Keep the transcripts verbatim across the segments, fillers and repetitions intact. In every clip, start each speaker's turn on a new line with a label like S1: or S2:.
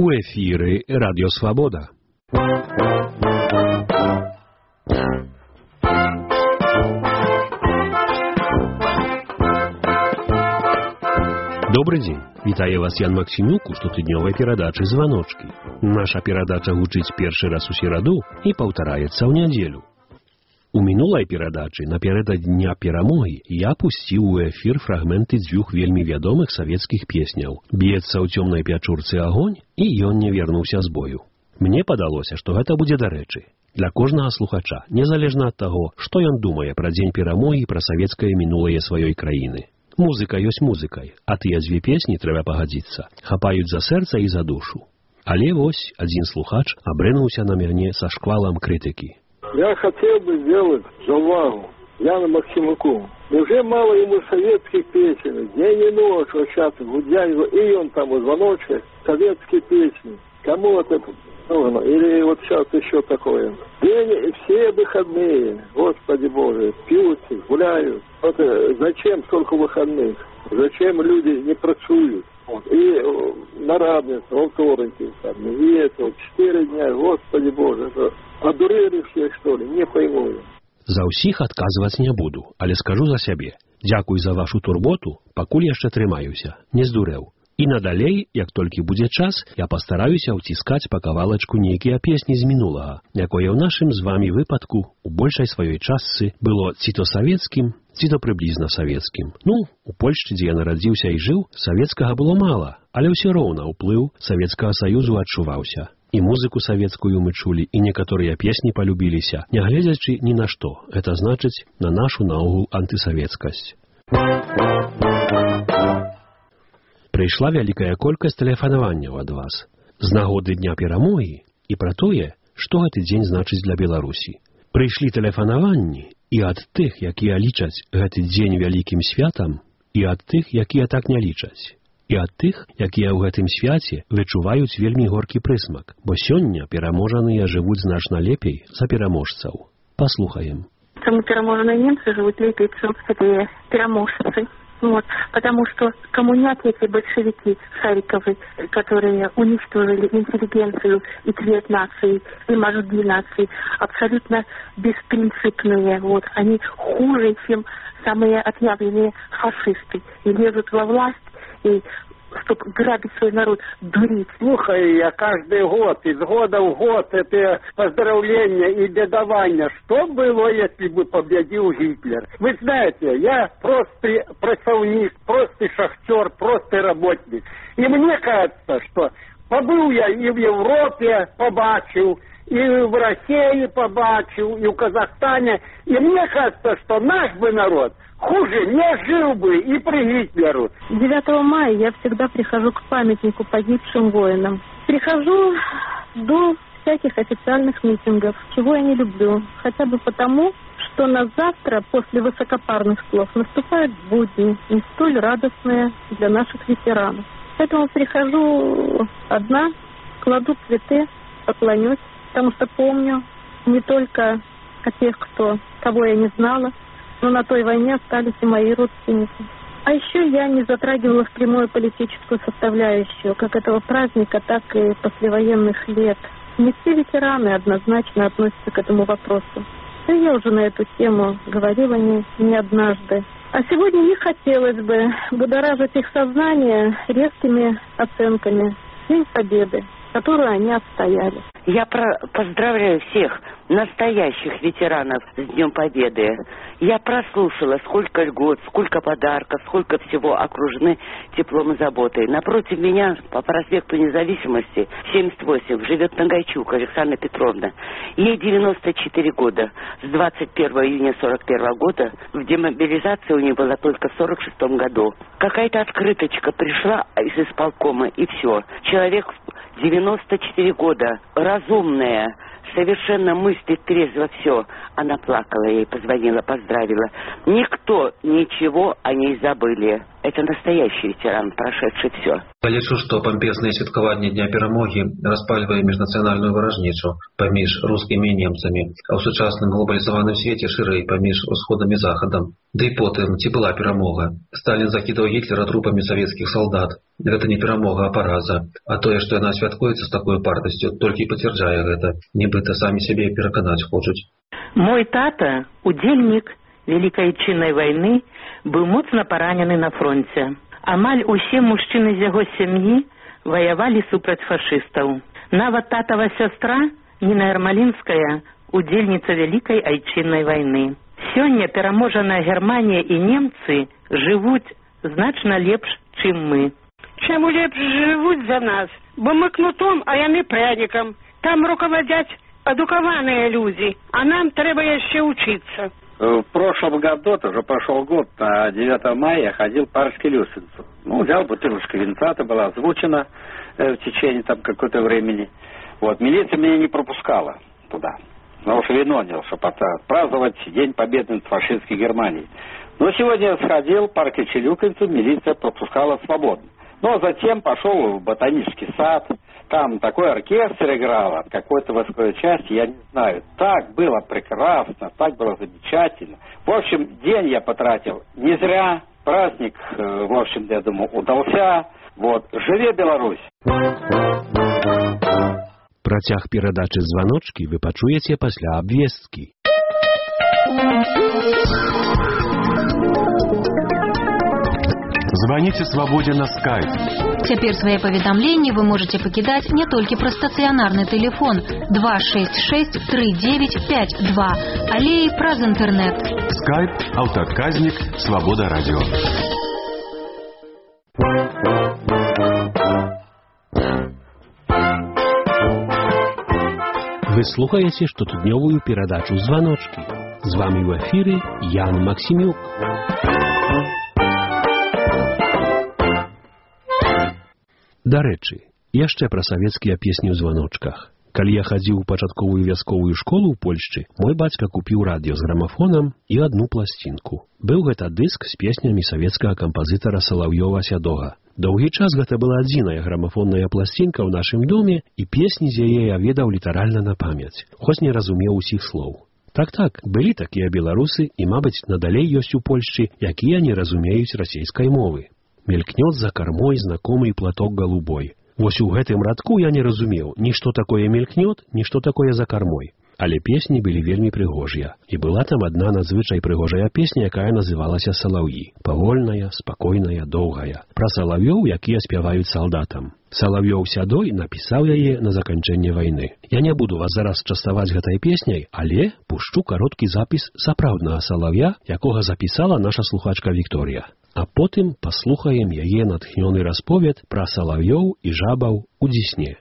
S1: У эфіры Радіо Свабода. Добрый день. Вітае вас Ян Максимюк у штотыднёвай перадачы «Званочкі». Наша перадача гучыць першы раз у сераду і паўтараецца ў нядзелю. У мінулай перадачы напярэдадні Дня Перамогі я пусціў у эфір фрагменты дзвюх вельмі вядомых савецкіх песняў «Б'ецца ў цёмнай пячурцы агонь» і «Ён не вернуўся з бою». Мне падалося, што гэта будзе дарэчы. Для кожнага слухача, незалежна ад таго, што ён думае пра дзень перамогі і пра савецкае мінулае сваёй краіны. Музыка ёсць музыкай, а тыя дзве песні, трэба пагадзіцца, хапаюць за сэрца і за душу. Але вось адзін слухач абрынуўся на мяне са шквалам крытыкі.
S2: Я хотел бы сделать завагу Яну Максимуку. Уже мало ему советских песен, день и ночь, вот сейчас гудянь, и он там у звоночек, советские песни. Кому вот это нужно? Или вот сейчас еще такое? День, все выходные, Господи Боже, пьют, гуляют. Вот зачем столько выходных? Зачем люди не працуют? Вот. И на радость, во вторники, и это, вот, четыре дня, Господи Боже, это одурели все, что ли, не пойму.
S1: За ўсіх адказваць не буду, але скажу за сябе. Дзякуй за вашу турботу, пакуль яшчэ трымаюся, не здурэў. І надалей, як толькі будзе час, я пастараюся ўціскаць па кавалачку нейкія песні з мінулага, якое ў нашым з вамі выпадку у большай сваёй частцы было ці то савецкім, ці то прыблізна савецкім. Ну, у Польшчы, дзе я нарадзіўся і жыў, савецкага было мала, але ўсё роўна ўплыў Савецкага Саюзу адчуваўся. І музыку савецкую мы чулі, і некаторыя песні палюбіліся, нягледзячы ні на што. Это значыць на нашу наогул антысавецкасць. Прыйшла вялікая колькасць тэлефанаванняў ад вас з нагоды Дня Перамогі і пра тое, што гэты дзень значыць для Беларусі. Прыйшлі тэлефанаванні і ад тых, якія лічаць гэты дзень вялікім святам, і ад тых, якія так не лічаць. І ад тых, якія ў гэтым свяце вычуваюць вельмі горкі прысмак, бо сёння пераможаныя жывуць значна лепей за пераможцаў. Паслухаем.
S3: Самые пераможенные немцы живут лепей, чем эти пераможцы. Вот, потому что коммуняки, эти большевики Шариковы, которые уничтожили интеллигенцию и цвет нации, и мозги нации, абсолютно беспринципные. Вот, они хуже, чем самые отъявленные фашисты. И лезут во власть, и чтобы грабить свой народ, дурить.
S4: Слухай, я каждый год, из года в год, это поздравления и бедования. Что было, если бы победил Гитлер? Вы знаете, я простый pracownik, простый шахтер, простый работник. И мне кажется, что побыл я и в Европе, побачил, и в России побачил, и в Казахстане. И мне кажется, что наш бы народ хуже не жил бы и при Гитлеру.
S3: девятого мая я всегда прихожу к памятнику погибшим воинам. Прихожу, жду всяких официальных митингов, чего я не люблю. Хотя бы потому, что на завтра, после высокопарных слов, наступают будни, не столь радостные для наших ветеранов. Поэтому прихожу одна, кладу цветы, поклонюсь, потому что помню не только о тех, кто, кого я не знала, но на той войне остались и мои родственники. А еще я не затрагивала впрямую политическую составляющую, как этого праздника, так и послевоенных лет. Не все ветераны однозначно относятся к этому вопросу. Да я уже на эту тему говорила не, не однажды. А сегодня не хотелось бы будоражить их сознание резкими оценками День Победы, которую они отстояли.
S5: Я про- поздравляю всех настоящих ветеранов с Днем Победы. Я прослушала, сколько льгот, сколько подарков, сколько всего окружены теплом и заботой. Напротив меня по проспекту Независимости семьдесят восемь живет Нагайчук Александра Петровна. Ей девяносто четыре года. С двадцать первого июня сорок первого года в демобилизации у нее была только в сорок шестом году. Какая-то открыточка пришла из исполкома, и все. Человек девяносто четыре года, разумная, совершенно мыслит трезво все. Она плакала, ей позвонила, поздравила. Никто ничего о ней забыли. Это настоящий ветеран, прошедший все.
S6: Я лічу, што пампезнае святкаванне Дня Перамогі распальвае міжнацыянальную варажніцу паміж рускімі і немцамі, а ў сучасным глобалізаваным свеце шырэй паміж усходам і захадам. Ды і потым, ці была перамога? Сталін закідаў Гітлера трупамі савецкіх салдат. Гэта не перамога, а параза. А тое, што яна святкуецца з такой упартасцю, толькі пацвярджае гэта. Нібыта самі сябе пераканаць хочуць.
S7: Мой тата, удзельнік Великой Отчинной войны, был моцна поранены на фронте. Амаль усе мужчыны з яго сям'і воевали супраць фашистов. Нават татова сестра Нина Ермолинская, удзельница Великой Отчинной войны. Сёння пераможаная Германия и немцы живут значно лепш, чым мы.
S8: Чему лепш живут за нас, бо мы кнутом, а яны пряником. Там руководят адукаванные люди, а нам треба еще учиться.
S4: В прошлом году, тоже прошел год, на девятое мая я ходил по Арскелюсенцу. Ну, взял бутылочку винца, это было озвучено э, в течение там какой-то времени. Вот, милиция меня не пропускала туда. Потому что вино нел, чтобы отпраздновать День Победы над фашистской Германией. Но сегодня я сходил в парке Челюкинцу, милиция пропускала свободно. Ну, а затем пошел в ботанический сад. Там такой оркестр играл от какой-то воинской части, я не знаю. Так было прекрасно, так было замечательно. В общем, день я потратил не зря. Праздник, в общем, я думаю, удался. Вот. Живе Беларусь!
S1: Працяг перадачы «Званочкі» вы пачуеце пасля абвесткі.
S9: Звоните «Свободе» на скайп.
S10: Цяпер свае паведамленні вы можете пакідаць не толькі пра стацыянарны тэлефон два шесть шесть три девять пять два, але і праз інтэрнэт.
S9: Скайп, аўтаадказнік, «Свобода радио».
S1: Вы слухаеце штотыднёвую перадачу «Званочкі». З вами ў эфіры Ян Максімюк. Дарэчы, яшчэ пра савецкія песні ў званочках. Калі я хадзіў у пачатковую вясковую школу ў Польшчы, мой бацька купіў радыё з грамафонам і адну пласцінку. Быў гэта дыск з песнямі савецкага кампазітара Салаўёва-Сядога. Доўгі час гэта была адзіная грамафонная пласцінка ў нашым доме, і песні з яе я ведаў літаральна на памяць, хоць не разумеў усіх слоў. Так-так, былі такія беларусы, і, мабыць, надалей ёсць у Польшчы, якія не разумеюць расейскай мовы. Мелькнет за кормой знакомый платок голубой. Вось у гэтым радку я не разумеў, ні што такое мелькнет, ні што такое за кормой. Але песні былі вельмі прыгожыя. І была там адна надзвычай прыгожая песня, якая называлася «Салаўі». Павольная, спакойная, доўгая. Пра салавёў, якія спяваюць салдатам. Салавёў-Сядой напісаў яе на заканчэнне вайны. Я не буду вас зараз частаваць гэтай песняй, але пушчу кароткі запіс сапраўднага салавя, якога запісала наша слухачка Вікторія. А потым паслухаем яе натхнёны расповед пра салавёў і жабаў у Дзісне.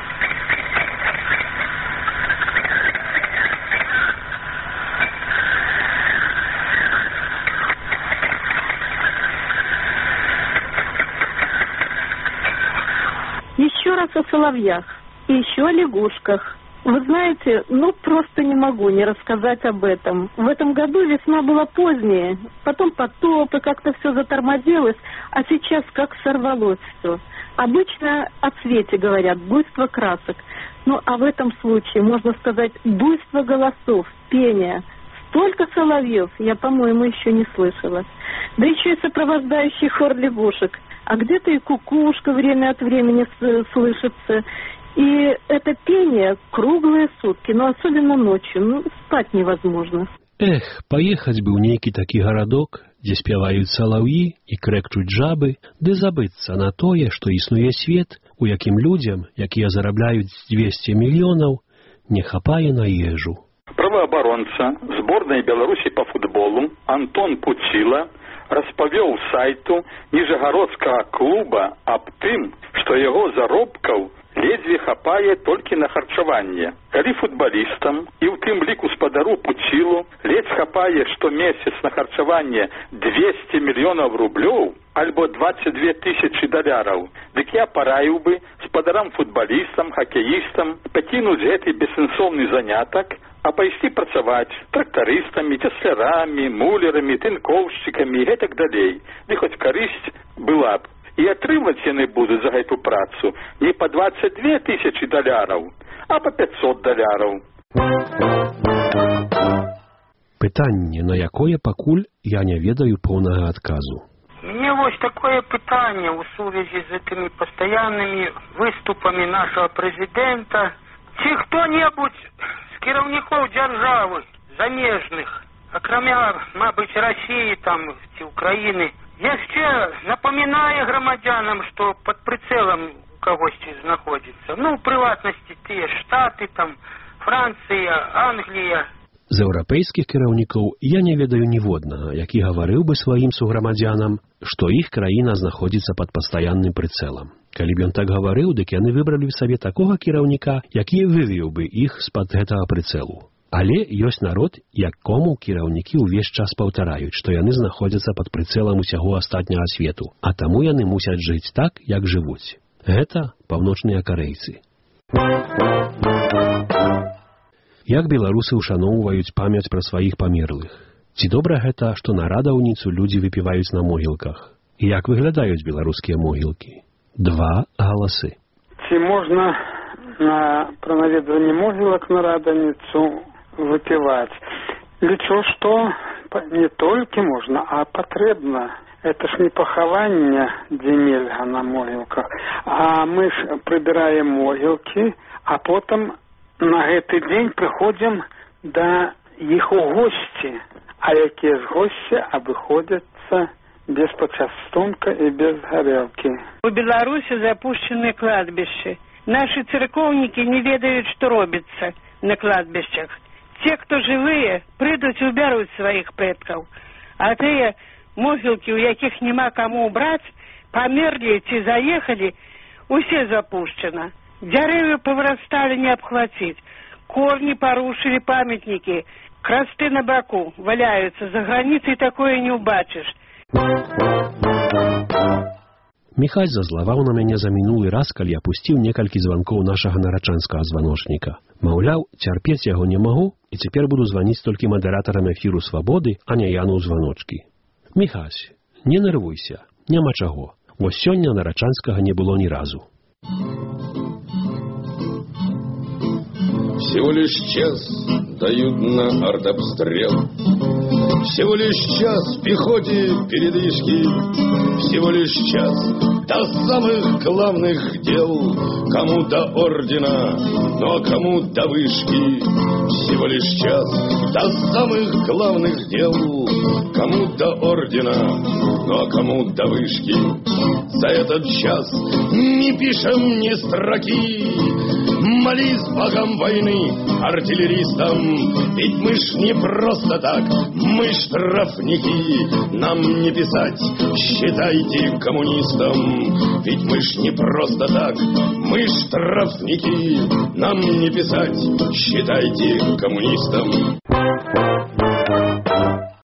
S3: Еще раз о соловьях и еще о лягушках. Вы знаете, ну просто не могу не рассказать об этом. В этом году весна была поздняя, потом потоп, и как-то все затормозилось, а сейчас как сорвалось все. Обычно о цвете говорят, буйство красок. Ну а в этом случае, можно сказать, буйство голосов, пение. Столько соловьев я, по-моему, еще не слышала. Да еще и сопровождающий хор лягушек. А где-то и кукушка время от времени слышится. И это пение круглые сутки, но особенно ночью. Ну, спать невозможно.
S1: Эх, поехать бы ў нейкі такі гарадок, дзе спяваюць салаўі і крэкчуць жабы, ды забыцца на тое, што існуе свет, у якім людзям, якія зарабляюць двести мільёнаў, не хапае на ежу.
S11: Правоабаронца зборнай Беларусі по футболу Антон Пуціла распавёў сайту Ніжагародскага клуба аб тым, што яго заробкаў ледзьве хапае толькі на харчаванне. Калі футбалістам і ў тым ліку спадару Пуцілу ледзь хапае штомесяц на харчаванне двести мільёнаў рублёў альбо двадцать две тысячи даляраў, дык я параіў бы спадарам футбалістам, хакеістам пакінуць гэты бессэнсоўны занятак, а пайсці працаваць трактарыстамі, цяслярамі, мулерамі, тынкоўшчыкамі і гэтак далей. Ды хоць карысць была б. І атрымаць яны будуць за гэту працу не па дваццаць дзве тысячы даляраў, а па пяцьсот даляраў.
S1: Пытанне, на якое пакуль я не ведаю поўнага адказу.
S12: Мне вось такое пытанне ў сувязі з этими пастаяннымі выступамі нашага прэзідэнта. Ці хто-небудзь з кіраўнікоў дзяржавы замежных, акрамя, мабыць, Расіі там ці Украіны, яшчэ напамінае грамадзянам, што пад прыцэлам у кагосьці знаходзіцца. Ну, у прыватнасці тыя Штаты, там, Францыя, Англія.
S1: З еўрапейскіх кіраўнікоў я не ведаю ніводнага, які гаварыў бы сваім суграмадзянам, што іх краіна знаходзіцца пад пастаянным прыцэлам. Калі б ён так гаварыў, дык яны выбралі б сабе такога кіраўніка, які вывеў бы іх з-пад гэтага прыцэлу. Але ёсць народ, якому кіраўнікі ўвесь час паўтараюць, што яны знаходзяцца пад прыцэлам усяго астатняга свету, а таму яны мусяць жыць так, як жывуць. Гэта паўночныя карэйцы. Як беларусы ушаноўваюць памяць пра сваіх памерлых? Ці добра гэта, што на радаўніцу людзі выпіваюць на могілках? І як выглядаюць беларускія могілкі? Два галасы.
S12: Ці можна на пранаведванне могілак на радаўніцу выпіваць? Лічу, што не толькі можна, а патрэбна. Это ж не пахаванне, дзе нельга на могілках, а мы ж прыбіраем могілкі, а потым на гэты дзень прыходзім да іх у госці, а якія з госці абыходзяцца без пачастунка і без гарэлкі.
S8: У Беларусі запушчаны кладбішчы. Нашы церкоўнікі не ведаюць, што робіцца на кладбішчах. Те, хто жывыя, прыйдуць і убяруць сваіх прэдкаў, а тыя могілкі, у якіх няма каму браць, памерлі ці заехалі, усе запушчана. Дярэвы павырасталі не абхваціць, корні парушылі памятнікі, красты на баку валяюцца, за граніцай такое не ўбачыш.
S1: Міхась зазлаваў на мяне за мінулы раз, калі апусціў некалькі званкоў нашага нарачанскага званочніка. Маўляў, цярпець яго не магу, і цяпер буду званіць толькі мадэратарам эфіру «Свабоды», а не яну ў званочкі. Міхась, не нервуйся, няма чаго. Вось сёння нарачанскага не было ні разу.
S13: Всего лишь час дают на артобстрел, всего лишь час пехоте передышки, всего лишь час до самых главных дел, кому до ордена, ну а кому до вышки. Всего лишь час до самых главных дел, кому до ордена, ну а кому до вышки. За этот час не пишем ни строки, молись богам войны, артиллеристам, ведь мы ж не просто так, мы штрафники, нам не писать, считайте коммунистам, ведь мы ж не просто так, мы штрафники, нам не писать, считайте коммунистам.